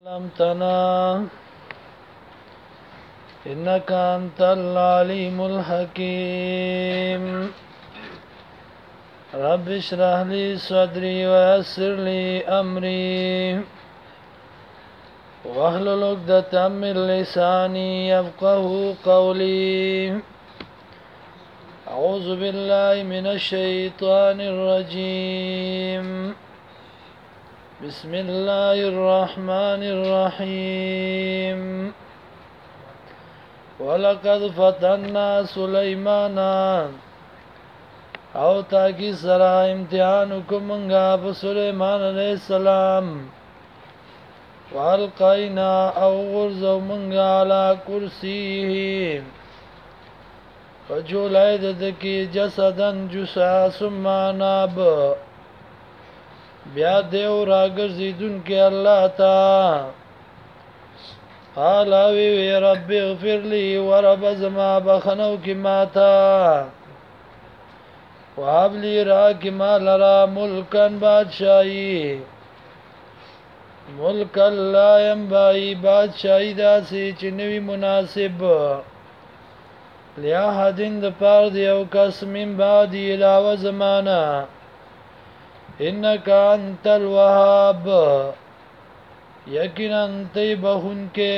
علمتنا إنك أنت العليم الحكيم رب اشرح لي صدري ويسر لي أمري واحلل عقدة من لساني يفقه قولي أعوذ بالله من الشيطان الرجيم بسم الله الرحمن الرحيم ولقد فتنا سليمان او تاکی سرا امتحان کمنگا بسلیمان علیہ السلام والقینا او غرزو منگا علا کرسیه فجولای ددکی جسدن جسا سماناب بیا دیو راگرزیدون کے اللہ تا قالاوی وی رب اغفر لی ورب زما بخنو کی ماتا وحب لی را کی ما لرا ملکن بادشاہی ملکن لا ینبائی بادشاہی داسی چنوی مناسب لیا حدین دپار دیو کس من بعدی علاوہ زمانہ انکا انت الوهاب یقینا انتی بخون کے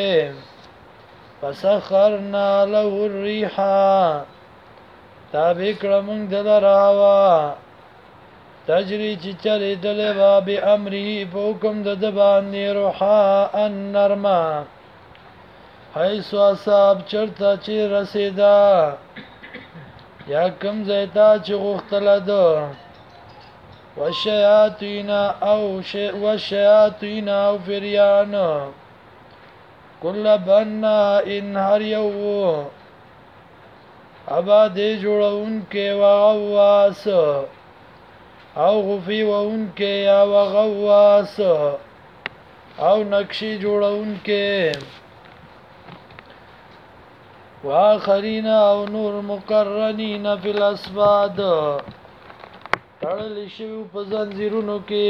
فسخرنا له الریحا تابع کرمونگ دل راوا تجری چی چلی دلوا بی امری پوکم ددبانی روحا النرما حیثو اصاب چرتا چی رسیدا یا کم زیتا چی غختلد والشیاطین او فریان کل بناء هر یو ابا دے جوڑا ان کے وغواس او غفی و ان کے یا وغواس او نقشی جوڑا ان کے وآخرین او نور مقرنین فی الاسباد تړلی شوی په زنځیرونو کې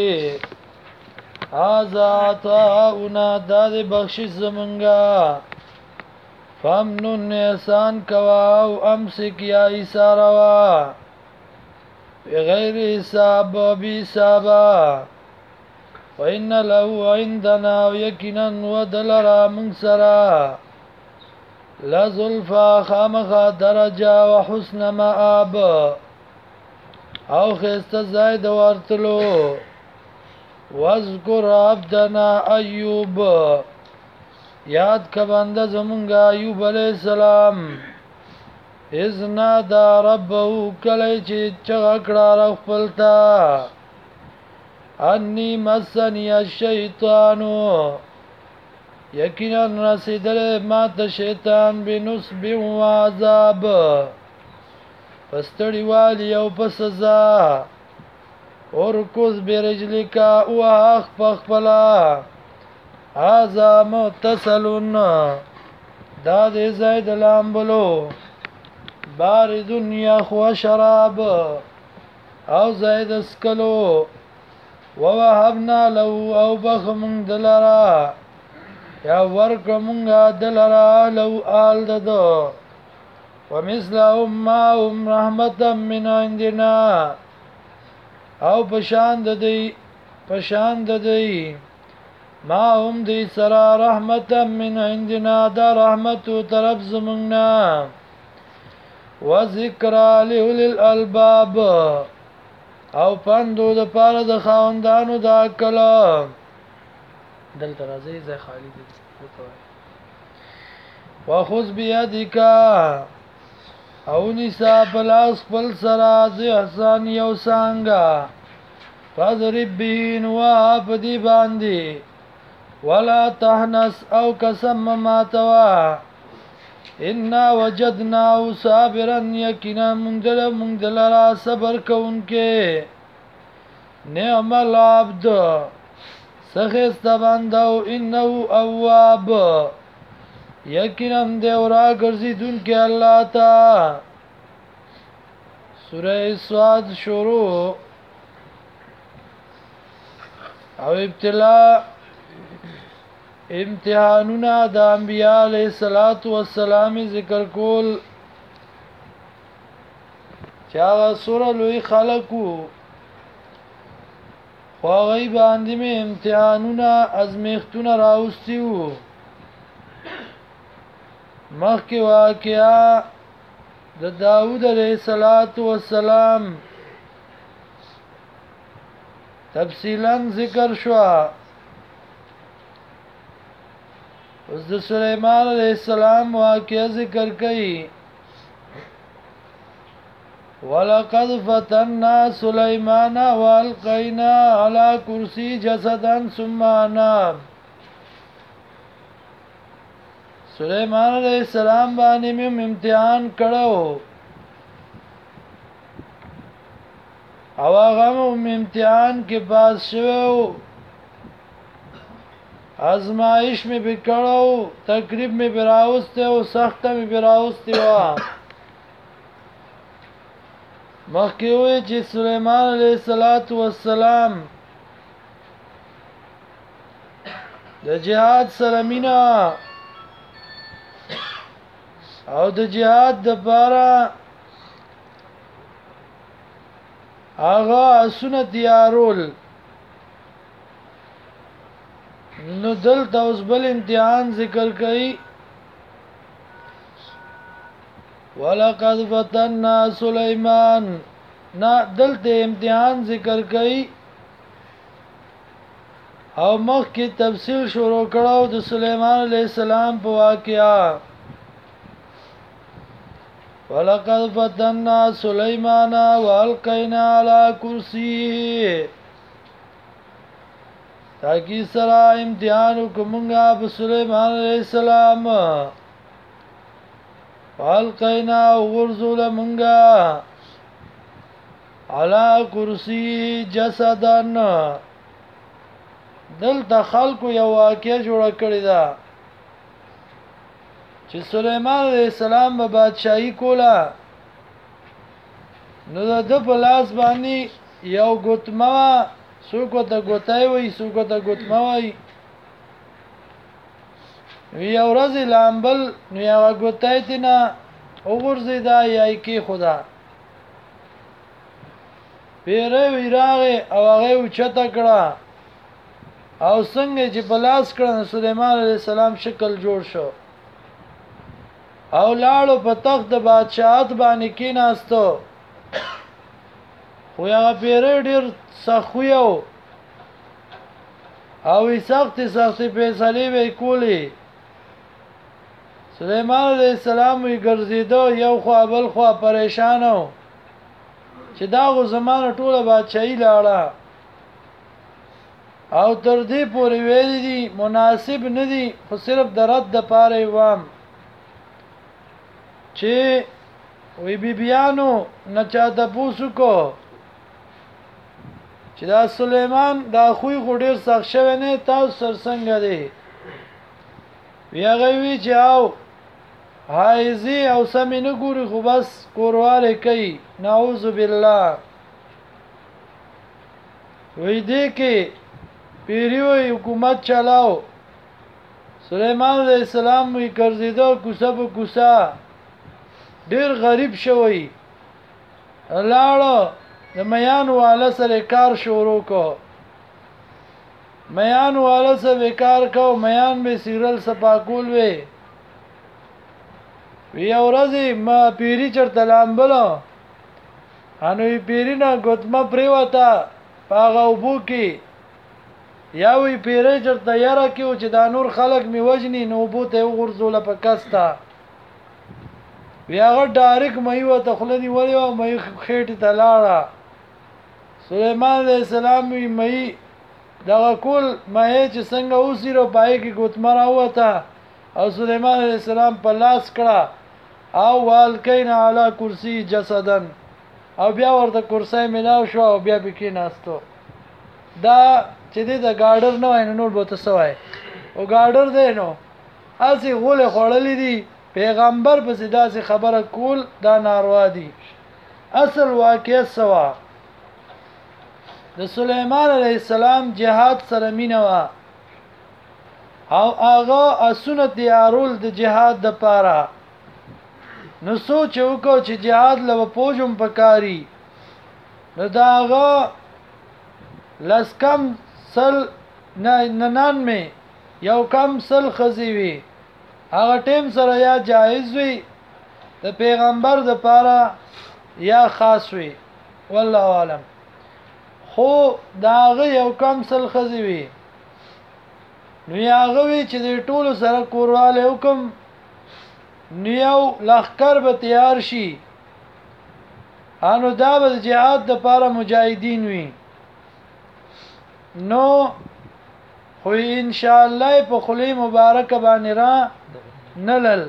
هذا عطاؤنا دا د بخشش زمونږه فامنن احسان کوا او امسک یا ایساروا بغیر حساب بی حسابا وان له عندنا یقینا ودلرا من سرا لزلفا خامخا درجه وحسن مآب او خست زائد ورتلو واذکر عبدنا ایوب یاد کا بندہ زمونگا ایوب علیہ السلام اذ نادا ربہو کلی چی چغکڑا رخپلتا انی مسنی الشیطانو یقینا رسیدل مات شیطان بنصب و عذاب پستڑی والی او پسزا ارکز برجلکا او اخ پخپلا آزا متصلون داد زید لامبلو باردن یخو شراب او زید اسکلو ووهبنا له او بخمون دلرا یا ورکمونگا دلرا لو آل ددو ومثلهم معهم رحمتا من عندنا او پشاند دی معهم دی سرا رحمتا من عندنا دا رحمتو طرف زمونگنا وذکرا لأولی الالباب او پندو دا پار دا خاندانو دا کلام دل ترازی زی خالی دی وخذ بیدکا او نسا پلاس پل سرا دی احسان یو سانگا فضرب بین واب دی باندی ولا تحنس او قسم ماتوا انا وجدناو صابرا یقینا مندل را صبر کون کے نعم العبد سخست بندو انہو اواب یقینا دیورا گرزیدون کے اللہ تا سورہ سواد شروع او ابتلا امتحانونه د انبیاء علیه الصلاۃ والسلام ذکر کول چې هغه سوره لوی خلقو خو هغه باندې مې امتحانونه ازمیختونه راوستي وو مخکې واقعا د داوود علیه السلام تفصیلا ذکر شو اوس د سليمان علیه السلام واقعا ذکر کړي ولقد فتنا سليمان والقينا على كرسي جسدا ثم اناب سليمان علیہ السلام باندې مې امتحان کړو او هغه امتحان کې پاس شوو ازمائش مې وکړو تقریب مې براوسته او سخت مې براوسته وا مخکې وې چې سليمان علیہ السلام د جهاد سره مینا او د جهاد د پاره هغه سنت یارول نو دلته اوس بل امتحان ذکر کړي ولقد فتنا سليمان نا دلته امتحان ذکر کړي او مخکې تفصیل شروع کړو د سليمان علیہ السلام په واقعا ولقد فتنا سليمان والقينا على كرسيه تاکي سره امتحان کومنګا په سليمان عليه السلام والقينا ورزول منګا على كرسي جسدن دلته خلکو یو واقعه جوړ کړی دا چې سليمان عليه السلام به بادشاہي کولا نو د په لاس باندې یو ګوتما څوک ته ګوتای وي څوک ته ګوتما وي یو ورځ لامبل نو یو ګوتای تینا وګورځي دا یای کی خدا پیره ویراغه او هغه اوچته کړه او څنګه چې بلاس کړه سليمان عليه السلام شکل جوړ شو او لاړو په تخت د بادشاہت باندې کېناستو خو هغه پیره ډېر سخویو او سختي فیصلې به کولې سليمان عليه السلام یې ګرځیدو یو خوا بل خوا پریشانو چې دا غو زمانه ټوله بادشاہي لاړه او تر دې پورې ویل دي مناسب نه دي خو صرف د رد د پاره وام چې وی بیانو نه چا د پوسو کو چې دا سليمان دا خوې غډیر سخت شوی نه تاسو سرسنګ دی بیا غوي چې او حایزي او سمینه ګوري خو بس کورواله کوي نعوذ بالله وې دې کې پیریوي حکومت چلاو سليمان عليه السلام وی ګرځیدو کوسه په کوسه ډیر غریب شوی لاړو د میان والا سره کار شروع کو میان والا سره کار کو میان به سیرل سپاکول وی اورځي ما پیری چرته لامبلو انو پیرینا ګوتما پریوتا پاغه وبو کی یا وی پیری چرته یاره کیو چې دا نور خلق می وجنی نو بوته غرزوله پکستا بیا غ ډایرک مې وته خلنی ولی او مې خېټه تلاړه سليمان عليه السلام مې دا کول مې چې څنګه اوسیرو پای کې ګوتمره وته او سليمان عليه السلام په لاس کړه او والکین علی کرسی جسدن او بیا ورته کرسی ملاو شو او بیا بکی ناستو دا چې د گاډر نه وای نور بوته سوای او گاډر دی نو اسی غول خړلې دي پیغمبر په داسې خبره کول دا ناروا دي اصل واقعیت سوا د سليمان عليه السلام جهاد سره مینوا او هغه اسونه تیارول د جهاد د پاره نو سوچ وکړو چې جهاد له پوجم پکاري نو دا هغه لسکم سل ننان می یو کم سل خزی وی هغه ټیم سره یا جایز وی د پیغمبر د پاره یا خاص وی والله عالم خو داغه یو کم سل خزی وی نو هغه وی چې د ټولو سره کورواله حکم نو یو لخر به تیار شي انو دا به جهاد د پاره مجاهدین وی نو خو ان شاء الله په خلی مبارک باندې را نلل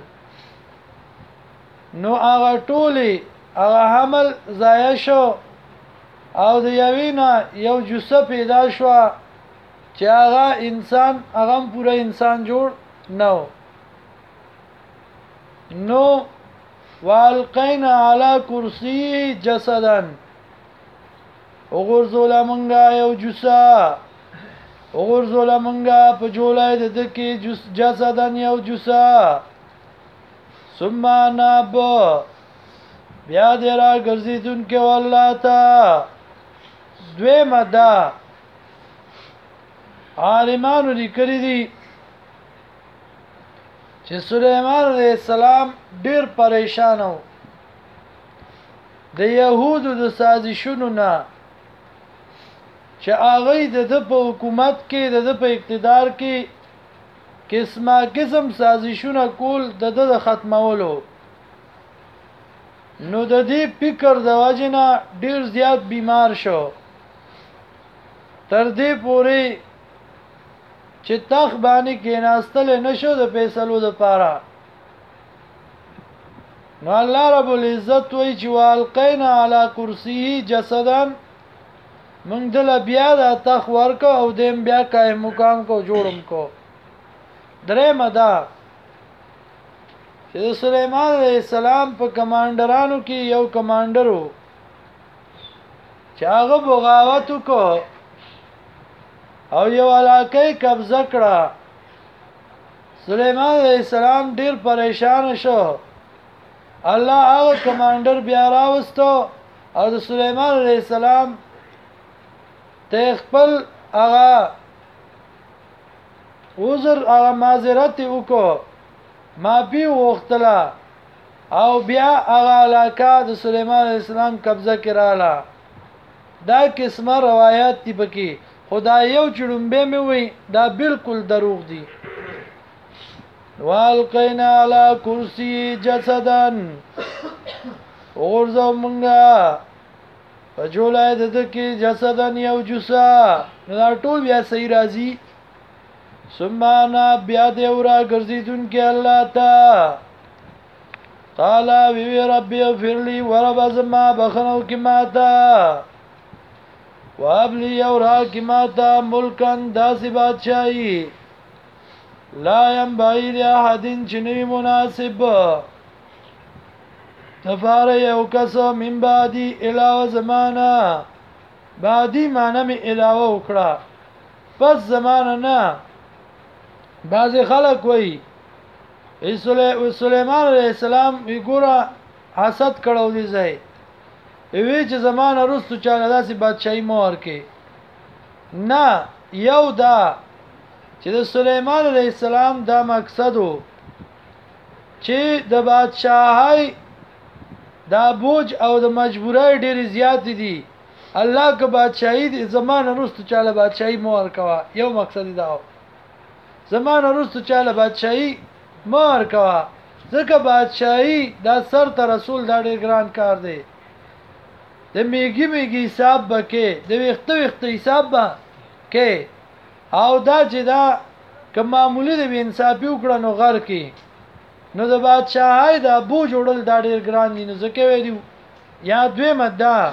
نو هغه ټولی هغه حمل ضایع شو او د یوینا یو جثه پیدا شو چې هغه انسان هغه پورا انسان جوړ نو نو والقینا علی کرسی جسدا وګرځول منګه یو جثه وګرځول منګه په جولای د دکی جسدن یو جثه ثم ناب بیا دې را ګرځیدون کې والله تا دوی مدا عالمانو لیکلي دي چې سليمان عليه السلام ډیر پریشان و د يهودو د سازشونو نه چې هغه د په حکومت کې د په اقتدار کې قسم سازشونه کول د ختمولو نو د دې فکر د واجنه ډیر زیات بیمار شو تر دې پوري چې تخ باندې کې ناستل نشو د فیصلو د پاره نو الله رب العزت وی چې والقینا علی کرسی جسدن من دل بیا د تخ ورکو او دیم بیا قائم مقام کو جوړم کو درې مدا چې سليمان عليه السلام په کمانډرانو کې یو کمانډرو چې هغه بغاوت وکړ او یو علاقه قبضه کړه سليمان عليه السلام ډیر پریشان شو الله هغه کمانډر بیا راوستو او د سليمان عليه السلام ته خپل هغه عذر هغه معذرت وکړو معافي وغوښتله او بیا هغه علاقه د سليمان عليه السلام قبضه کړاله دا قسمه روایت دی پکې خدای یو چړمبه مې وي دا بالکل دروغ دي والقینا علی کرسی جسدن ورزو منګه فجولای د کې جسدن یو جسا دا ټول بیا صحیح راځي سمانا بیا دی ورا ګرځیدون کې الله تا قال وی ربي اغفر لي ورب زما بخنو کې ماتا وابلی اورا کی ماتا ملکن داسی بادشاہی لا ینبغی لاحدین چنوی مناسب تفار یو کسو من بعدی علاوه زمانا بعدی معنی می علاوه اکڑا پس زمانا نا بعضی خلق وی سلیمان علیہ السلام وی گورا حسد کڑو دی زی وی چې زمانه رستو چاله داسې بادشاہي مور کې نه یو دا چې د سليمان عليه السلام دا مقصدو چې د بادشاہي دا بوج او د مجبورای ډېر زیات دي الله که بادشاہي د زمانه رستو چاله بادشاہي مور کوا یو مقصد دا زمانه رستو چاله بادشاہي مور کوا ځکه بادشاہي دا سر ته رسول دا ډېر ګران کار دی د میګي حساب بکې د وخت حساب بکې او دا چې دا که معمولی د انصافي وکړه نو غر کې نو د بادشاہي دا بو جوړل دا ډیر ګران دي نو ځکه ویلو یا دوی مده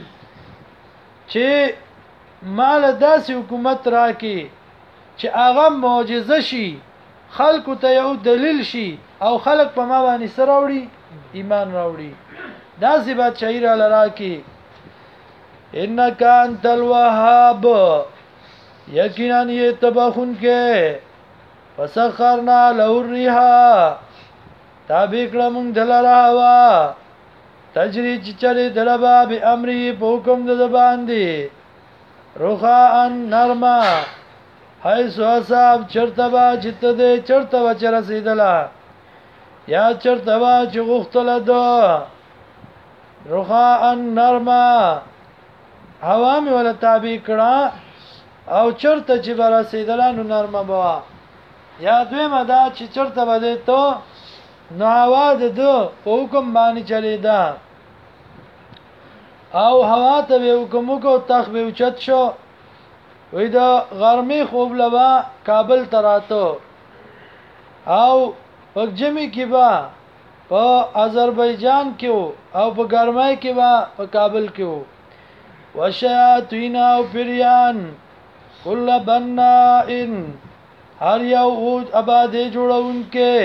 چې مال داسې حکومت راکې چې هغه معجزه شي خلکو ته یو دلیل شي او خلک په ما باندې سره راوړي ایمان راوړي داسې بادشاہي را لراکې انک انت الوهاب یقینا یہ تبخون کې فسخرنا له الريح تابع کړه موږ دلاره هوا تجری چې چلی دلبا به امری په حکم د باندې روخا ان نرما حیث اصاب چرتبا چت دې چرتبا چر رسیدلا یا چرتبا چې غختل دو روخا ان نرما هوا می ولا تابع کړه او چرته چې بر رسیدلا نو نرما بوا یا دوی مدا چې چرته بده ته نو هوا د دو په حکم باندې چلیدا او هوا ته به حکم کو تخ به اوچت شو وې دا غرمه خوب لبا کابل تراتو او پکجمی کې با په آذربایجان کې او په ګرمای کې با په کابل کې وشیاطین او پریان کل بنائن هر یو اوج آباده جوړونکې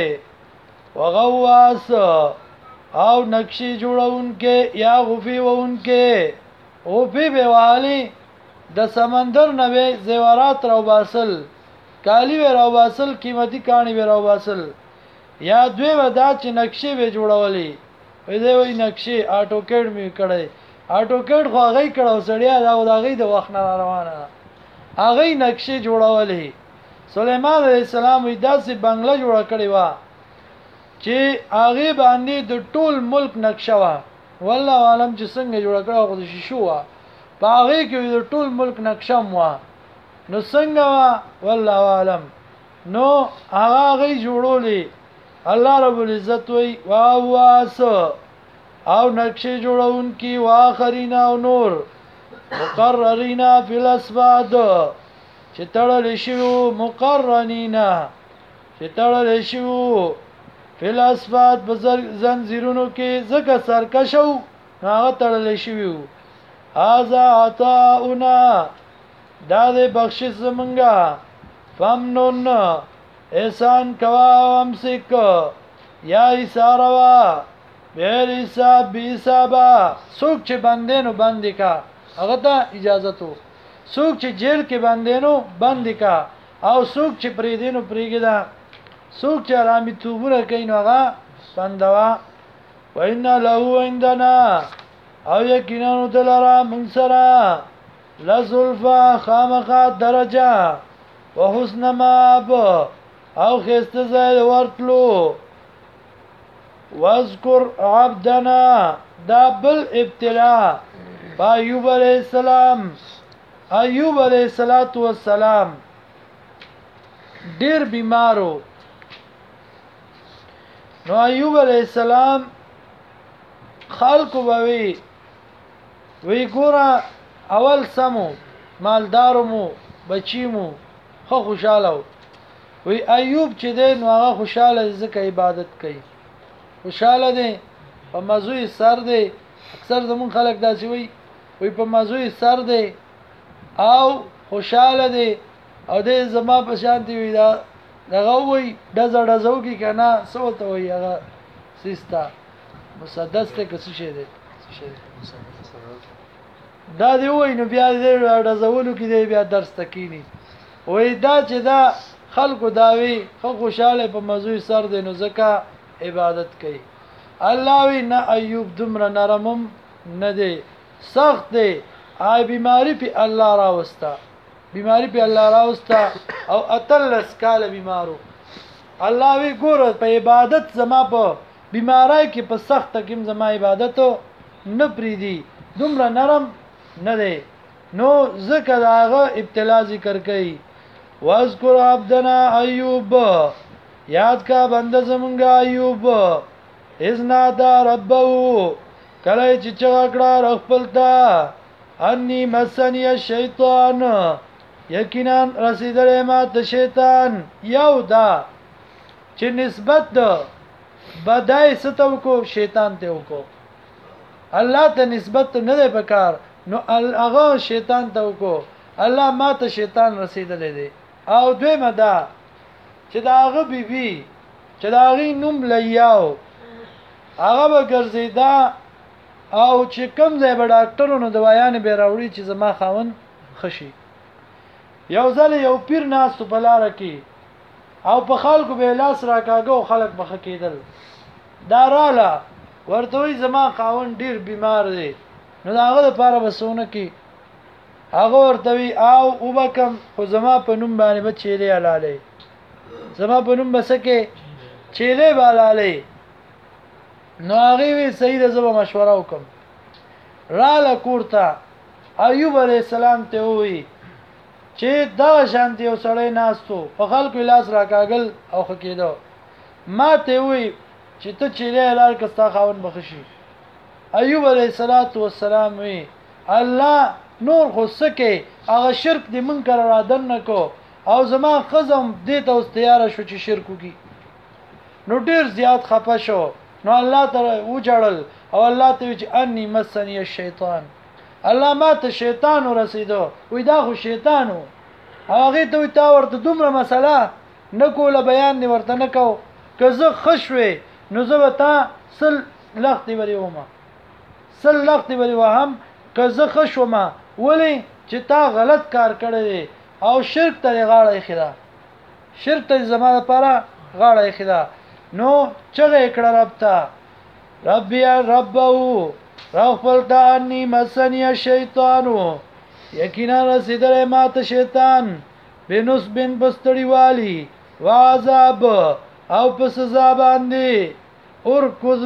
وغواس او نقشي جوړونکې یا غفي وونکې غفي به والی د سمندر نه به زیورات راو باسل کالی به راو باسل قیمتي کانی به راو باسل یا دوی ودا چې نقشې به جوړولې وې دوی نقشې آټو کېډ می کړې آټو کېډ خو هغه کړو سړیا دا هغه د وخت نه روانه هغه نقشې جوړولې سليمان عليه السلام وې داسې بنگله جوړ کړې و چې هغه باندې د ټول ملک نقشه وا والله عالم چې څنګه جوړ کړو خو د شیشو وا په هغه کې د ټول ملک نقشه وا نو څنګه وا والله عالم نو هغه جوړولې الله رب العزت وی واواس او نقشه جوړونکي واخرینا او نور مقررینا فی الاسباد چې تړل شو مقرنینا چې تړل شو فل اسفات بزر زنجیرونو کې زکه سرکشو هغه تړل شوی هاذا عطاؤنا دا دې بخشش زمونږه فمنون احسان کوا امسک یا اشاروا بیر حساب بی حسابا سوک چې بندینو بندی کا هغه ته اجازه تو سوک چې جیل کې بندینو بندی کا او سوک چې پریدینو پریګدا سوک چې آرامي توبره کین هغه بندوا وإنا له عندنا او یقینا دلرا من سرا لزلفا خامخا درجه وحسن ماب او خست زید ورتلو واذکر عبدنا دا بل ابتلاء با ایوب علیہ السلام ایوب علیہ السلام ډیر بیمارو نو ایوب علیہ السلام خلقو بوي وی ګورا اول سمو مالدارو مو بچیمو خو خوشاله وی ایوب چې دی نو هغه خوشاله ځکه عبادت کوي خوشاله دی په مزوی سر دی اکثر زمون خلک داسې وی په مزوی سر دی او خوشاله دی او د زما په شانتي وی دا دغه وی دزو کی کنه سوته وی هغه سیستا مسدس ته کس شي دی دا دی وی نو بیا دې دزولو کې دی بیا درس تکینی وی دا چې دا خلکو داوی خو خوشاله په موضوع سر دی نو زکه عبادت کوي الله وی نه ایوب دمر نرمم نه دی سخت دی آی بیماری په الله راوستا بیماری په الله راوستا او اتلس کال بیمارو الله وی ګور په عبادت زما په بیماری کې په سخت کې زما عبادتو نه پریدي دمر نرم نه دی نو ذکر هغه ابتلا ذکر کوي واذکر عبدنا ایوب یاد کا بنده زمونږه ایوب اذنا دا ربو کله چې چغړه رخپلتا انی مسنی الشیطان یقینا رسیدلې ما ته شیطان یو دا چې نسبت ده بدای ستو کو شیطان ته وکړو الله ته نسبت نه ده پکار نو هغه شیطان ته وکړو الله ما ته شیطان رسیدلې دی او دوی مدا چې دا هغه بیبي چې دا غي نوم لیاو هغه به ګرځیدا او چې کوم ځای به ډاکټرونو دوايان به راوړي چې زما خاون خشي یو ځل یو پیر ناس په لار کې او په خلکو به لاس راکاګو خلک بخ کېدل دا رااله ورته وي زما خاون ډیر بیمار دی نو هغه لپاره بسونه کې هغه ورته وي او وبکم خو زما په نوم باندې به چیلې حلالې زما په نوم بسکه چیلې حلالې نو هغه وی صحیح ده زما مشوره وکم رااله کوړه ایوب علیہ السلام ته وی چې دا شانتي او سړی ناستو په خلکو لاس راکاګل او خکېدو ما ته وی چې ته چیلې حلال کستا خاون بخشي ایوب علیہ السلام وی الله نور خو سکه هغه شرک دې منکر را دن نکو او زما خزم دې ته اوس تیار شو چې شرک وکي نو ډیر زیات خپه شو نو الله تعالی وجړل او الله ته چې انی مسنی الشیطان الله ما ته شیطان ورسیدو وې دا خو شیطانو هغه ته تا ورته دومره مسله نکوله بیان دی ورته نکو که زه خشوي نو زه وتا سل لختي وری ومه سل لختي وری وهم که زه خشومه ولی چې تا غلط کار کړی او شرک ته غاړه خدا شرک ته زمانه لپاره غاړه خدا نو چغه کړه رب ته رب یا ربو رغفل دانی مسنی الشیطانو یقینا رسیدل ما ته شیطان بنوس بن بستړی والی وعذاب او په سزا باندې اور کوز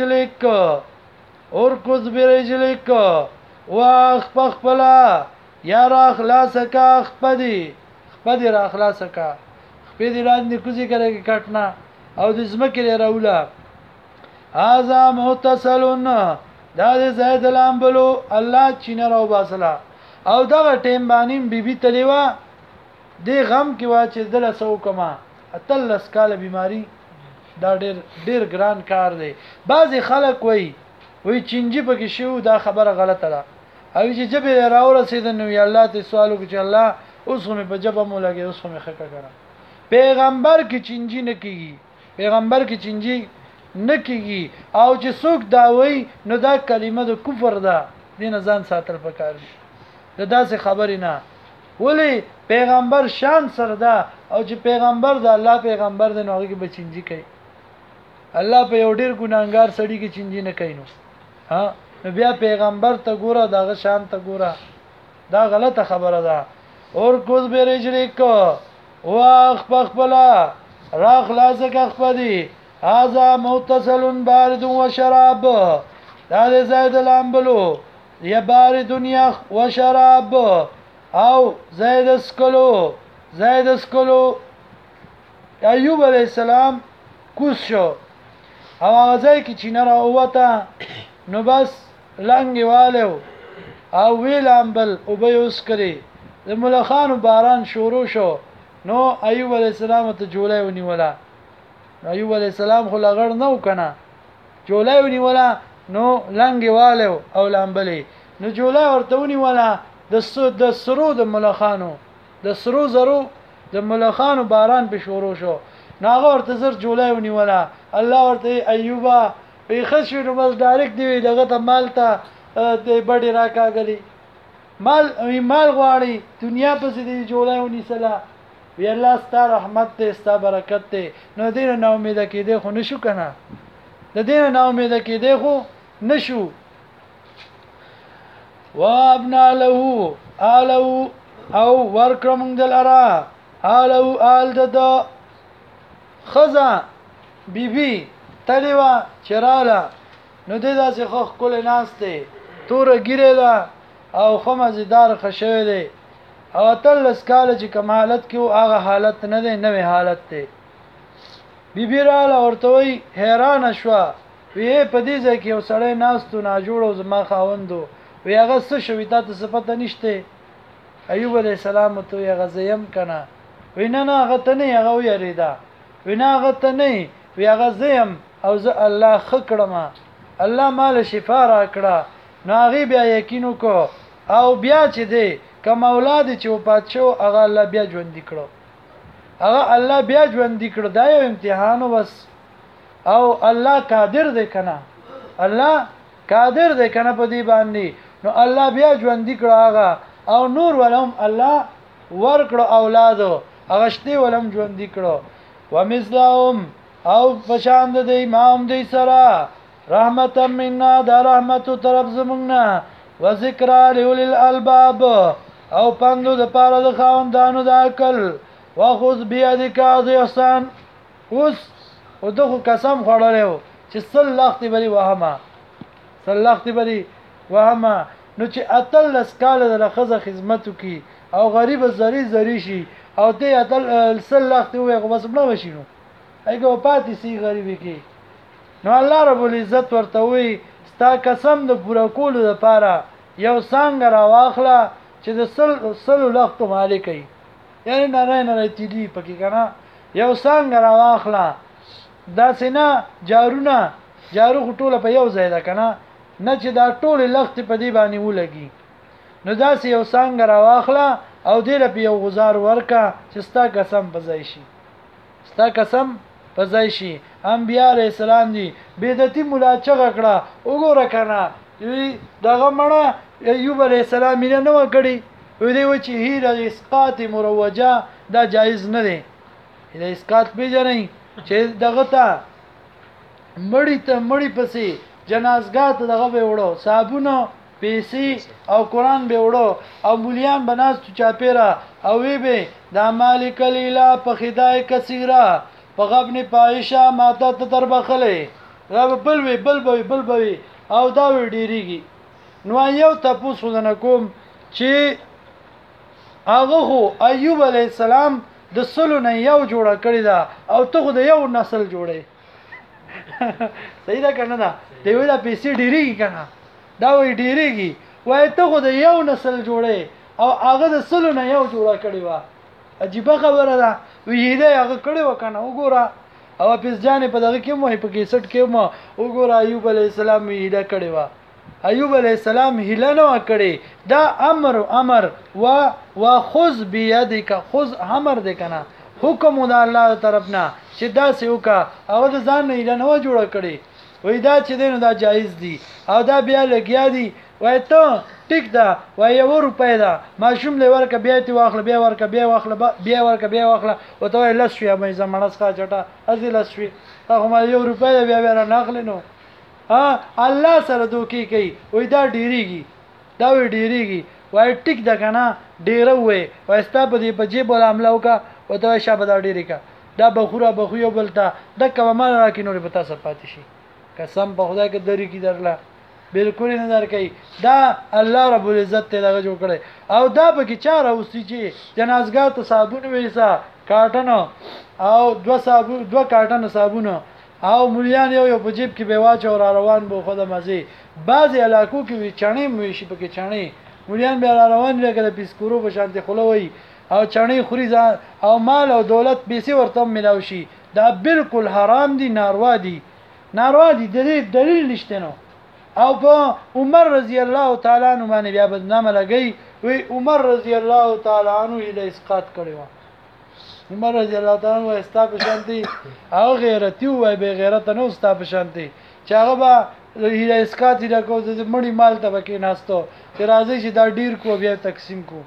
برجلیک واخ پخپلا یا را خلاص کا خپدی را خلاص کا خپدی لاندې کوزي کرے کټنا او د زمکه راولا هاذا متصلون دا د زید لامبلو الله چینه راو باسلا او دا ټیم باندې بیبي تلیوا دی غم کې وا چې دل سو کما اتلس کال بیماری دا ډیر ګران کار دی بعضی خلک وای چنجي پکې شو دا خبره غلطه ده او چې جبه راو رسیدل نو یا الله ته سوالو کې چې الله اوس هم په جبه مو لګي اوس هم خکه کړه پیغمبر کې چنجي نه کیږي پیغمبر کې چنجي نه کیږي او چې څوک دا وای نو دا کلمه د کفر ده دین ځان ساتل پکار دي دا څه خبرې نه ولی پیغمبر شان سره ده او چې پیغمبر د الله پیغمبر د نوغه کې بچنجي کوي الله په یو ډیر ګناګار سړی کې چنجي نه کوي نو ها نو بیا پیغمبر ته ګوره دغه شان ته ګوره دا غلطه خبره ده اور کوز بیرجری کو واخ پخپلا را خلاص کا خپدی هاذا متصل بارد و شراب دا دې زید لامبلو یا بارد دنیا و شراب او زید اسکلو ایوب علیہ السلام کوس شو او هغه کی چینه را وته نو بس لنګي والو او ویلامبل او به اوس کړي د ملخانو باران شروع شو نو ایوب علیہ السلام ته جولای ونیولا ایوب علیہ السلام خو لغړ نو کنه جولای ونیولا نو لنګي والو او لامبلي نو جولای ورته ونیولا د سرو د ملخانو د سرو زرو د ملخانو باران به شروع شو ناغه ورته زر جولای ونیولا الله ورته ایوبا په خښو نو بس ډایرکټ دی دغه ته مال ته د بډی راکاګلی مال غواړي دنیا په دې جولای ونیسلا وی الله ستاسو رحمت ته ستاسو برکت ته نو دې نه امید کېده خو نشو کنه د دې نه امید کېده خو نشو وابنا له آلو او ورکرم دل ارا آلو آل ددا خزا بیبی تلیوا چرالا نو دې داسې خو کول ناشته توره ګیره ده او خمزدار خشوي دی او تلس کال چې کمالت کې هغه حالت نه دی نوې حالت دی بیبی رااله ورته وی حیران شوه وی په دې ځای کې یو سړی ناستو ناجوړ او زما خاوندو وی هغه څه شوی تاسو څه پته نشته ایوب علیہ السلام ته هغه زیم کنه وی نه هغه ته نه هغه ویریدا وی نه هغه ته نه وی هغه زیم او زه الله خکړم الله مال شفا را کړه ناغي بیا یقینو کو او بیا چې دی کوم اولاد چې وپات شو هغه الله بیا ژوند کړو هغه الله بیا ژوند کړو دا یو امتحانو بس او الله قادر دی کنه الله قادر دی کنه په دې باندې نو الله بیا ژوند کړو هغه او نور ولهم الله ور کړو اولادو هغه شته ولهم ژوند کړو ومثلهم او پشاند دی مام دی سرا رحمتا مننا دا رحمتو طرف زمونگنا و ذکر لولی الالباب او پندو دا پارا دا خاوندانو دا عقل و خوز بیادکا دی احسان اوس او دخو قسم خوڑلیو چه سل لختی بری وهما سل لختی بری وهما نو چې اتل اسکاله د خزه خدمتو کی او غریب زری شي او ته اتل سل لخت وي خو بس بلا وشینو ایګو پاتې سي غریبي کی نو الله رب العزت ورته وي ستا قسم د پورا کولو لپاره یو څنګه را واخله چې د سل لخت مالک ای یعنی نه تیلی پکې کنه یو څنګه را واخله دا سینا جارو ټوله په یو ځای ده کنه نه چې دا ټول لخت په دی باندې ولګي نو داسې یو څنګه را واخله او دې په یو غزار ورکا چې ستا قسم پځای شي ستا قسم پځای شي انبیاء علیہ السلام دی بدعتي مولا چغه کړه وګوره کنه دغه مړه ایوب علیہ السلام یې نه وکړي وې دی و چې هی اسقاط مروجه دا جایز نه دی دا اسقاط پیژنې چې دغه ته مړی پسې جنازګاه ته دغه به وړو صابونه پیسې او قران به وړو او مولیان بناس چاپیرا او وی به د مالک لیلا په خدای کثیره په غبن پایشه ماته ته در بخلې رب بلوي او دا وی ډیریږي نو یو تاسو نه کوم چې هغه خو ایوب علی السلام د سلو نه یو جوړه کړی دا او ته خو د یو نسل جوړې صحیح ده کنه دا دی وی دا پیسې ډیریږي کنه دا وی ډیریږي وای ته خو د یو نسل جوړې او هغه د سلو نه یو جوړه کړی و عجیب خبره ده وی دې هغه کړی و کنه وګوره او پیس جانې په دغه کې مو په 61 کې مو وګوره ایوب علی السلام یې دا کړی و ایوب علیہ السلام هله نه کړي دا امر و خذ بيدک خذ امر دې کنه حکم د الله طرفنا چې دا سوکا او د ځان نه هله نه جوړ کړي وای دا چې دینو دا جایز دي او دا بیا لګیا دي وای ته ټیک دا وای یو روپۍ دا ماشوم له ورکه بیا تی واخله بیا ورکه او ته لس شي مې زمړس کا چټه ازي لس شي هغه ما یو روپۍ بیا نه اخلینو الله سره دوکي کوي وای دا ډیریږي وای ټیک دا کنه ډیره وای واستا په دې په جیب ول عمله وکا او ته شابه دا ډیری کا دا بخو یو بلتا د کمال راکې نور په تاسو پاتې شي قسم په خدای کې دری کی درلا بالکل نه در کوي دا الله رب العزت ته دغه جوړ کړي او دا به کې چاره اوسې چې جنازګاه ته صابون وېسا کارټن او دو کارټن صابون او مليان یو په جیب کې به واچو را روان بو خدای مزي بعضی علاقو کې وی چڼې موي شي پکې چڼې مليان به را روان لګره پیسکورو په شانتي خلوي او چڼې خوري او مال او دولت بیسي ورته ملاوي شي دا بالکل حرام دي ناروا دي دلیل نشته نو او په عمر رضی الله تعالی عنہ باندې بیا بدنامه لګی وی عمر رضی الله تعالی عنہ یې اسقاط کړو عمر رضی الله تعالی عنہ استا په شانتي او غیرتی وای به غیرت نه استا په شانتي چې هغه با هیله اسقاط را کو د مړی مال ته بکې ناستو چې راځي چې دا ډیر کو بیا تقسیم کو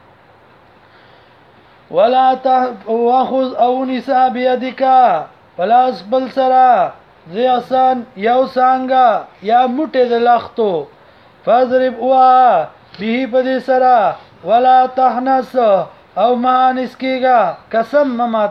ولا تاخذ او نساء بيدك پلاس بل سرا زیاسان یو سانگا یا موټه د لختو فضرب وا به په سرا ولا تحنس او ما نسکیگا قسم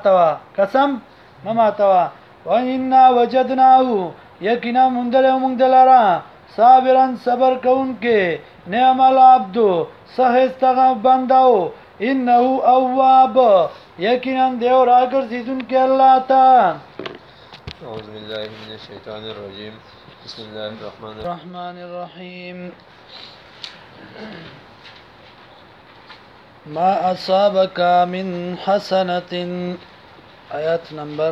مماتوا وإنا وجدناه یقینا مونږ دلارا صابرن صبر کونکي نعم العبد سهستغ بنداو انه اواب یقینا دیو راګرځیدونکي الله تا أعوذ بالله من الشيطان الرجيم بسم الله الرحمن الرحيم ما أصابك من حسنة آيات نمبر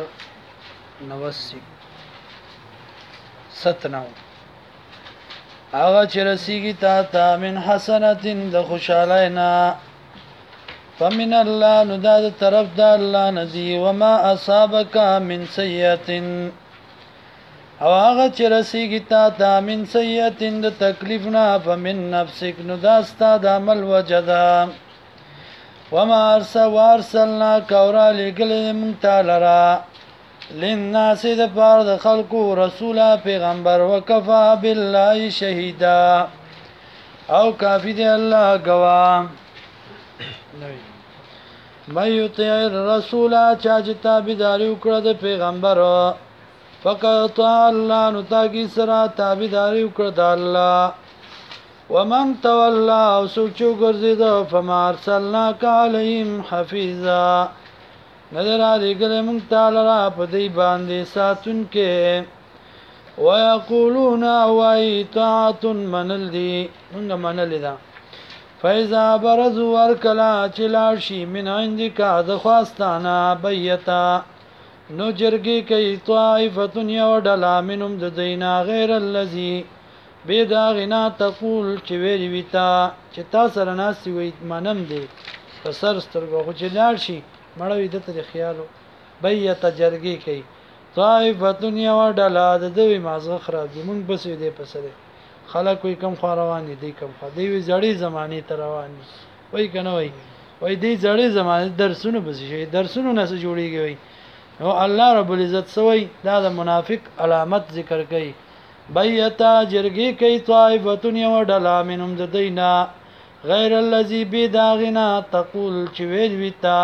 97 هغه چې رسیږي تا من حسنة د خوشالینا فمن الله نو دا طرف د الله ندی وما اصابك من سیئه او هغه چې رسیږي تا من سیئه د تکلیف نه فمن نفسك نو دا ستا د عمل وجدا وما ارسلنا کورا لګل مونږ تعالی للناس د پاره د خلقو رسولا پیغمبر وکفا بالله شهیدا او کافی دی الله گواه مَن یطیع الرسول چا چې تابعداري وکړه د پیغمبر فقط اطاع الله نو تاکي سره تابعداري وکړه د الله ومن تولى او سوچو ګرځید فما ارسلناک علیهم حفیظا نظر علی ګل مونږ تعالی را په دې باندې ساتون کې ويقولون وایطاعت منل دی مونږ منل دا فیضا برزو ورکلا چلار شي من عندك د خواستانه بیتا نو جرګي کوي طائفتون یو ډلا منهم د دینا غیر الذي بيدا غنا تقول چې ویری ویتا چې تاسو رناسي وي منم دی په سر سترګو خو چې لاړ شي مړوي د ته خیالو بیت جرګي کوي طائفتون یو ډلا د دوی مازغه خراب دي مونږ بس دې پسره خلک کوئی کم خو روان دي کم خو دی زړی زمانه ته روان دي وای کنه وای دی زړی زمانه درسونه بس شي درسونه نه جوړیږي وای او الله رب العزت سوی دا د منافق علامت ذکر کوي بیتا جرګي کوي طائفتون یو ډلا منهم د دینا غیر الذي بداغنا تقول چې ویل ویتا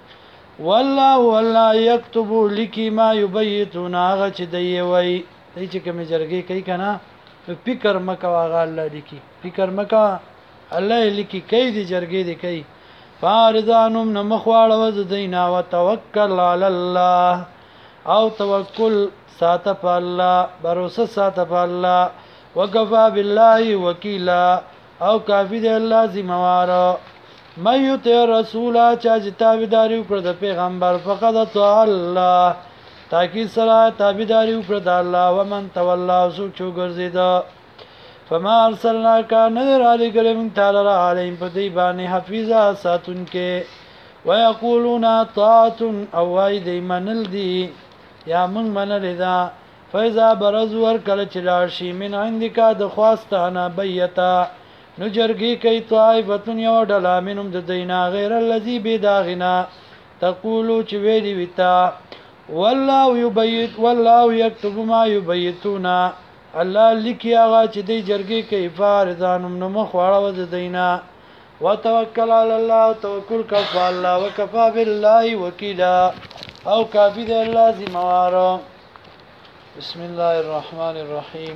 والله یكتب لکی ما یبیتون هغه چې دی وای دی چې کوم جرګي کوي کنه فکر مکه واغ الله لیکي فکر مکه الله لیکي کوي دی جرګي دی کوي فارضانم نمخواړه وز دینا وتوکل علی الله او توکل ساته په الله باور ساته په الله وکفا بالله وکیلا او کافی دی الله ذمہوار مَيُّتِ رسول چا چې تابعداري وکړه د پیغمبر فقط اطاع الله تاکي سره تابعداري وکړه د الله ومن تولى سوچ ګرځید فما ارسلناک نذر علی کریم تعالی علیهم په دی باندې حفیظا ساتون کې ويقولون طاعت او وای دی منل دی یا من منل دا فاذا برز ور کله چلار شي من عندك د خواستانه بیتا نو جرګي کوي طائفتون یو ډلا منهم د دینا غیر الذي بداغنا تقولوا چې ویلی وتا والله يكتب ما يبيتون الله لیکي هغه چې دی جرګي کوي فارضانم نو مخواړه ود دینا وتوکل علی الله توکل کفا الله وکفا بالله وکیلا او کافی دی الله ذمہوار بسم الله الرحمن الرحیم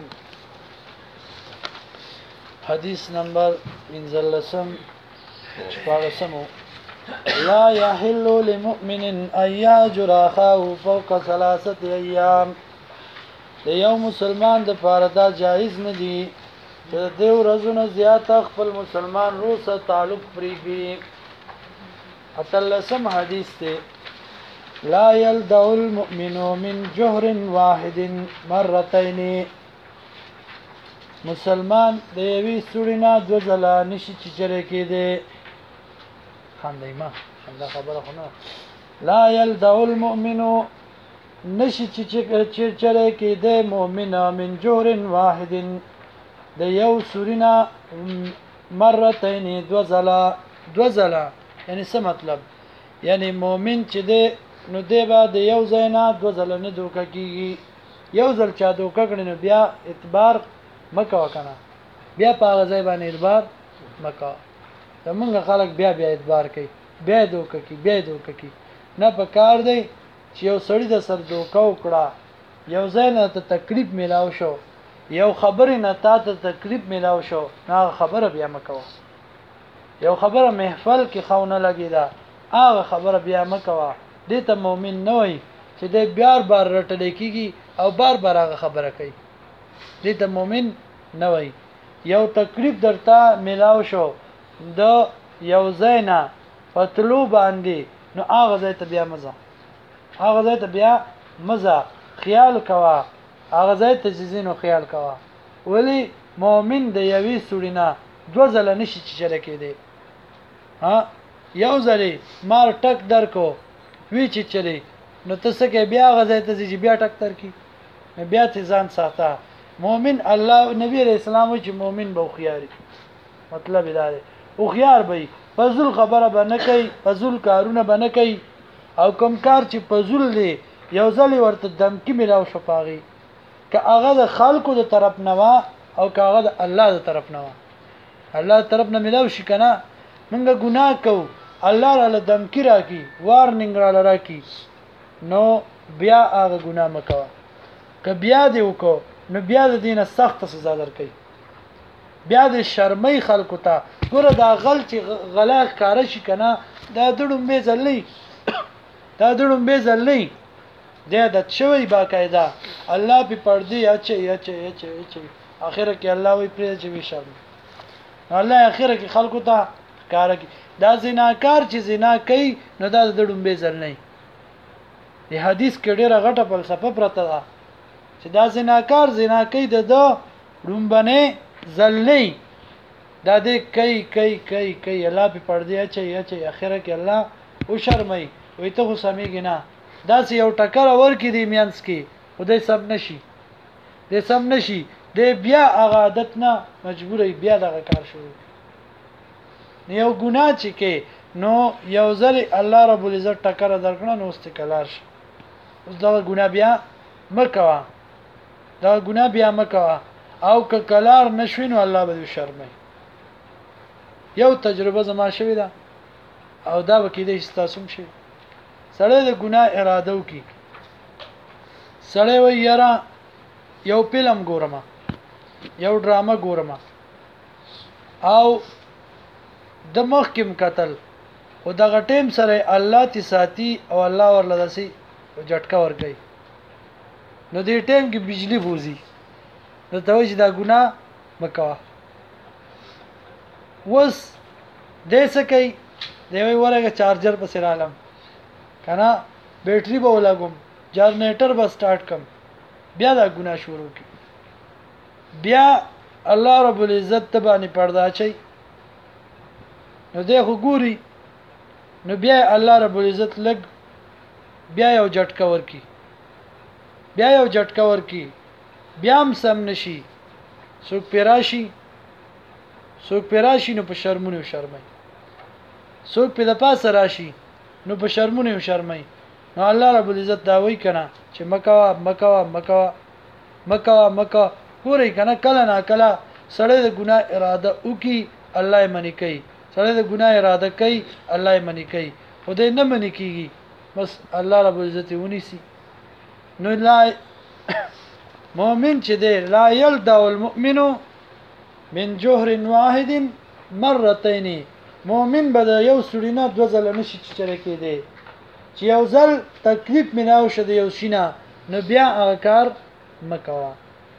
حدیث نمبر 14 لا يحل لمؤمن ان يهجر اخاه فوق 3 ايام د یو مسلمان د پاره دا جایز نه دی چې د ورځې زیات خپل مسلمان رو سره تعلق پریږي اتلسم حدیث ته لا يلدع المؤمن من جهر واحد مرتين مسلمان د یوې سړینا د ځلا نشي چره کېده خاندایما خندا خبره خو نه لا يلدع المؤمن نشي چره کېده مؤمن من جهر واحد د یو سړینا مرتين دو ځلا یعنی څه مطلب یعنی مؤمن چې ده نو دی با د یو ځاینا دو ځله نه دوکه کیږي یو ځل چا دوکه کړي نو بیا اعتبار مکه وکنه بیا په هغه ځای باندې اعتبار مکه زمونږ خلک بیا اعتبار کوي بیا دوکه کی نه په کار دی چې یو سړی د سر دوکه وکړه یو ځای نه ته تکلیف میلاو شو یو خبرې نه تا ته تکلیف میلاو شو نه خبره بیا مکه یو خبره محفل کې خونه لګی دا هغه خبره بیا مکه دې ته مؤمن نه وي چې دې بار رټل کېږي او بار هغه خبره کوي دې ته مؤمن نه وي یو تکلیف درته ملاو شو د یو زینا پتلو باندې نو هغه ځای ته بیا مزه خیال کوا هغه ځای ته زینو خیال کوا ولی مؤمن د یوې سړینا دو ځله نشي چره کېده ها یو ځلې مار ټک درکو وی چې چلی نو تاسو کې بیا غزا ته چې بیا ټک تر کی بیا ته ځان ساته مؤمن الله نبی رسول الله چې مؤمن به خياري مطلب دا دی او خيار به فزول خبره به نه کوي فزول کارونه به نه کوي او کوم کار چې فزول دی یو ځل ورته دمکی ملاو شو پاغي که هغه د خلکو د طرف نه وا او که هغه د الله د طرف نه وا الله طرف نه ملاو شي کنه منګه ګناه کو الله تعالی دمکی راکی وارننګ را راکی نو بیا هغه ګناه مکوا که بیا دی وکړو نو بیا د دینه سخت سزا درکې بیا د شرمۍ خلکو ته ګوره دا غل چې غلا کار شي کنه دا دړم به ځلې دا دړم به ځلې دا د چوي باقاعده الله په پردي اچي اخره کې الله وي پرې چې وي شرم الله اخره کې خلکو ته کار کوي دا زناکار چې زنا کوي نو دا دړم به ځلې دی حدیث کې ډیره غټه فلسفه پرته ده چې دا زناکار زنا کوي د رومبنه زلې دا دې کوي الله په پردي اچي اخره کې الله او شرمای وي ته سمېږي نه دا چې یو ټکر اور کې دی میانس کې خدای سب نشي دې سم نشي دې بیا هغه عادت نه مجبورې بیا دغه کار شروع یو ګناه چې کې نو یو ځل الله رب العزت ټکر درکړه نو استقلال شي اوس دا ګناه بیا مکوا دا ګناه بیا مکوا او که کلار نشوینو الله به شرمای یو تجربه زما شوی ده او دا به کېدې ستاسو شي سړی د ګناه اراده وکي سړی وای یاره یو فلم ګورم یو ډرامه ګورم او د مخکم قتل او دغه ټیم سره الله تی ساتي او الله ورلدسي جټکا ور کوي نو دې ټیم کې بجلی بوزي نو ته وایي دا ګناه مکوا وس دې سکی دی وی ورګه چارجر په سر عالم کنه بیټری به ولاګم جنریټر به سٹارټ کم بیا دا ګناه شروع کی بیا الله رب العزت تبانی پردا چي نو دې خو ګوري نو بیا الله رب العزت لګ بیا یو جټکا ورکی بیا هم سم نشي څوک پیراشي نو په شرمونه شرمای څوک په د پاسه راشي نو په شرمونه شرمای نو الله رب العزت دا وی کنه چې مکوا پوره کنه کله نه کله سړی د ګناه اراده وکي الله یې منی کوي سړی د ګناه اراده کوي الله یې منی کوي خدای نه منی کیږي بس الله رب العزت ونیسي نو لا مؤمن چې دی لا يلدع المؤمن من جوهر واحد مرتين مؤمن به یو سړینه دو ځله نشي چرکې دی چې یو ځل تکلیف مناو شد یو شینه نو بیا هغه کار مکوا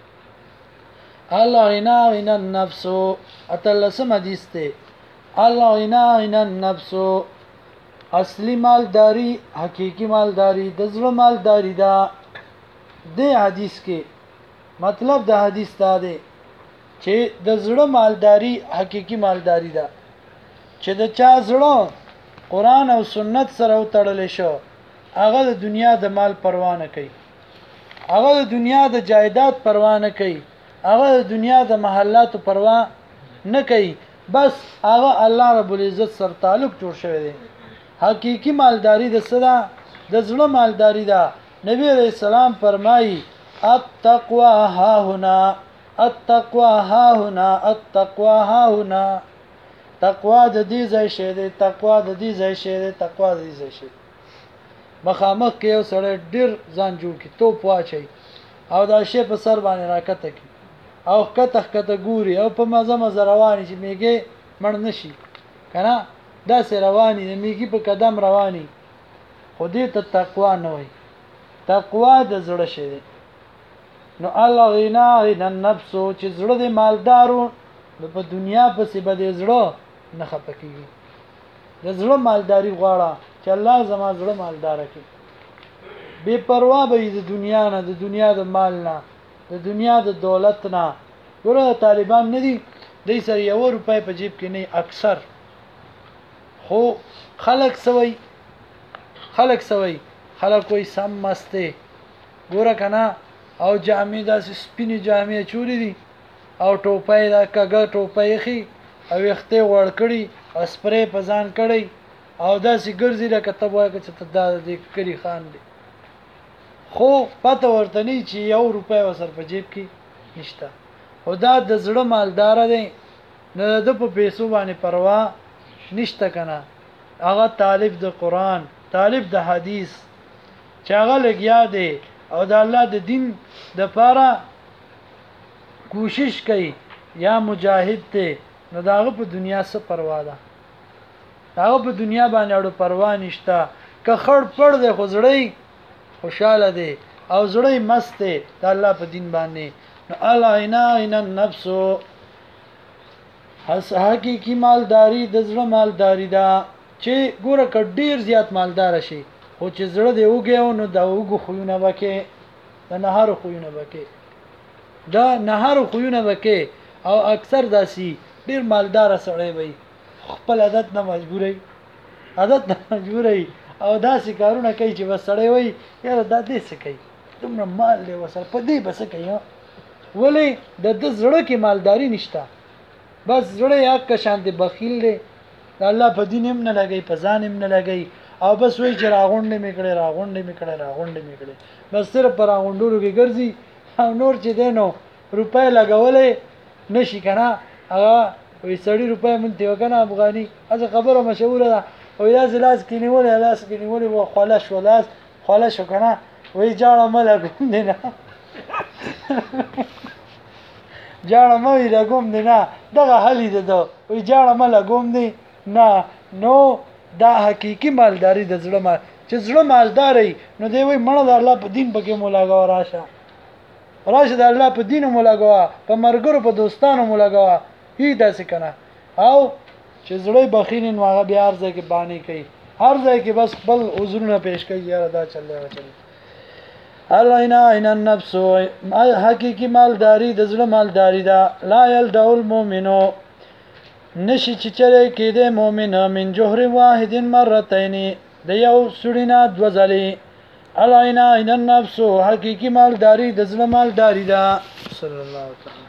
الله غنا النفس اتلسم حدیث ته الله غنا النفس اصلی مالداری حقیقی مالداری د زړه مالداری دا د حدیث کې مطلب د حدیث دا دی چې د زړه مالداری حقیقی مالداری ده چې د چا زړه قران او سنت سره وتړل شو هغه د دنیا د مال پروا نه کوي هغه د دنیا د جایداد پروا نه کوي هغه د دنیا د محلات پروا نه کوي بس هغه الله رب العزت سره تعلق جوړ شوی دی حقیقی مالداری د صدا د زړه مالداری ده نبی علیہ السلام فرمایي التقوا ها هنا التقوا ها هنا التقوا ها هنا تقوا د دې ځای شه دی تقوا د دې ځای شه دی تقوا د دې ځای شه مخامخ کې یو سره ډیر ځان جوړ کی توپ واچي او دا شی په سر باندې راکته کی او کته ګوري او په مزه رواني چې میګي مړ نشي کنه دا سه رواني د میګي په قدم رواني خو دې ته تقوا نه وای تقوا د زړه شه دی نو الله غنا النفس چې زړه د مالدارو په دنیا په سبب د زړه نه خپکیږي د زړه مالداری غواړه چې الله زما زړه مالدار کړي بے پروا به د دنیا نه د دنیا د مال نه د دنیا د دولت نه ګوره طالبان نه دي د سر یو روپۍ په جیب کې نه اکثر خو خلک سوي خلک کوئی سم مسته ګوره کنه او جامې د سپینې جامې چوری دي او ټوپۍ دا کګه ټوپۍ خي او وختې وړ کړي اسپرې پزان کړي او دا سی ګرځي لکه ته وایې چې ته د کلی خان دی خو پته ورته نه چې 1 روپۍ وسر په جیب کې نشته خدا د زړه مالدار دی نه د په پیسو باندې پروا نشته کنه هغه طالب د قران طالب د حدیث چې هغه لګیا دی او د الله د دین د پاره کوشش کوي یا مجاهد ته نو داغه په دنیا څه پروا ده داغه په دنیا باندې اړو پروا نشته که خړ پړ دی خو زړی خوشاله دی او زړی مست دی د الله په دین باندې نو الا عین النفس حقیقی مالداری د زړه مالداری ده چې ګوره کډیر زیات مالدار شي خو چې زړه دی وګیو نو دا وګو خوونه وکي د نهار خوونه وکي دا نهار خوونه وکي او اکثر داسي ډیر مالدار سړی وي خپل عادت نه مجبورای او داسې کارونه کوي چې وسړی وي یاره دا دې څه کوي دومره مال دی وسره په دې بس کوي ولی د زړه کې مالداری نشته بس زړه یا که شان دی بخیل دی د الله په دین هم نه لګي په ځان هم نه لګي او بس وای چې راغونډې میکړي بس صرف پر راغونډولو کې ګرځي او نور چې دینو روپۍ لګولې نشي کنه هغه وې 30 روپۍ مونږ ته وکنه افغاني از خبره مشهوره ده او لاس کې نیولې و خلاص شو کنه وې جاړه مله کوم دینه جاړه مې لګوم دینه دغه حلی ده وې جاړه مله ګوم دی نه نو دا حقيقي مالداري د زړه مال چې زړه مالداري نو دی وای مړه د الله په دین پکې مولاګا راشه د الله په دین مولاګا په مرګرو په دوستانو مولاګا هی داسې کنه او چې زړه بخیلین واغه بیا هر ځای کې باندې کوي هر ځای کې بس خپل عذرونه پیش کوي یاره دا چلې عین النفس حقيقي مالداري د زړه مالداري دا لا يلدع المؤمنو نشي چې چره کې د مؤمن من جوهر واحد مرتين د یو سړینا دوزلي عین النفس حقيقي مالداري د زړه مالداري دا صلی الله تعالی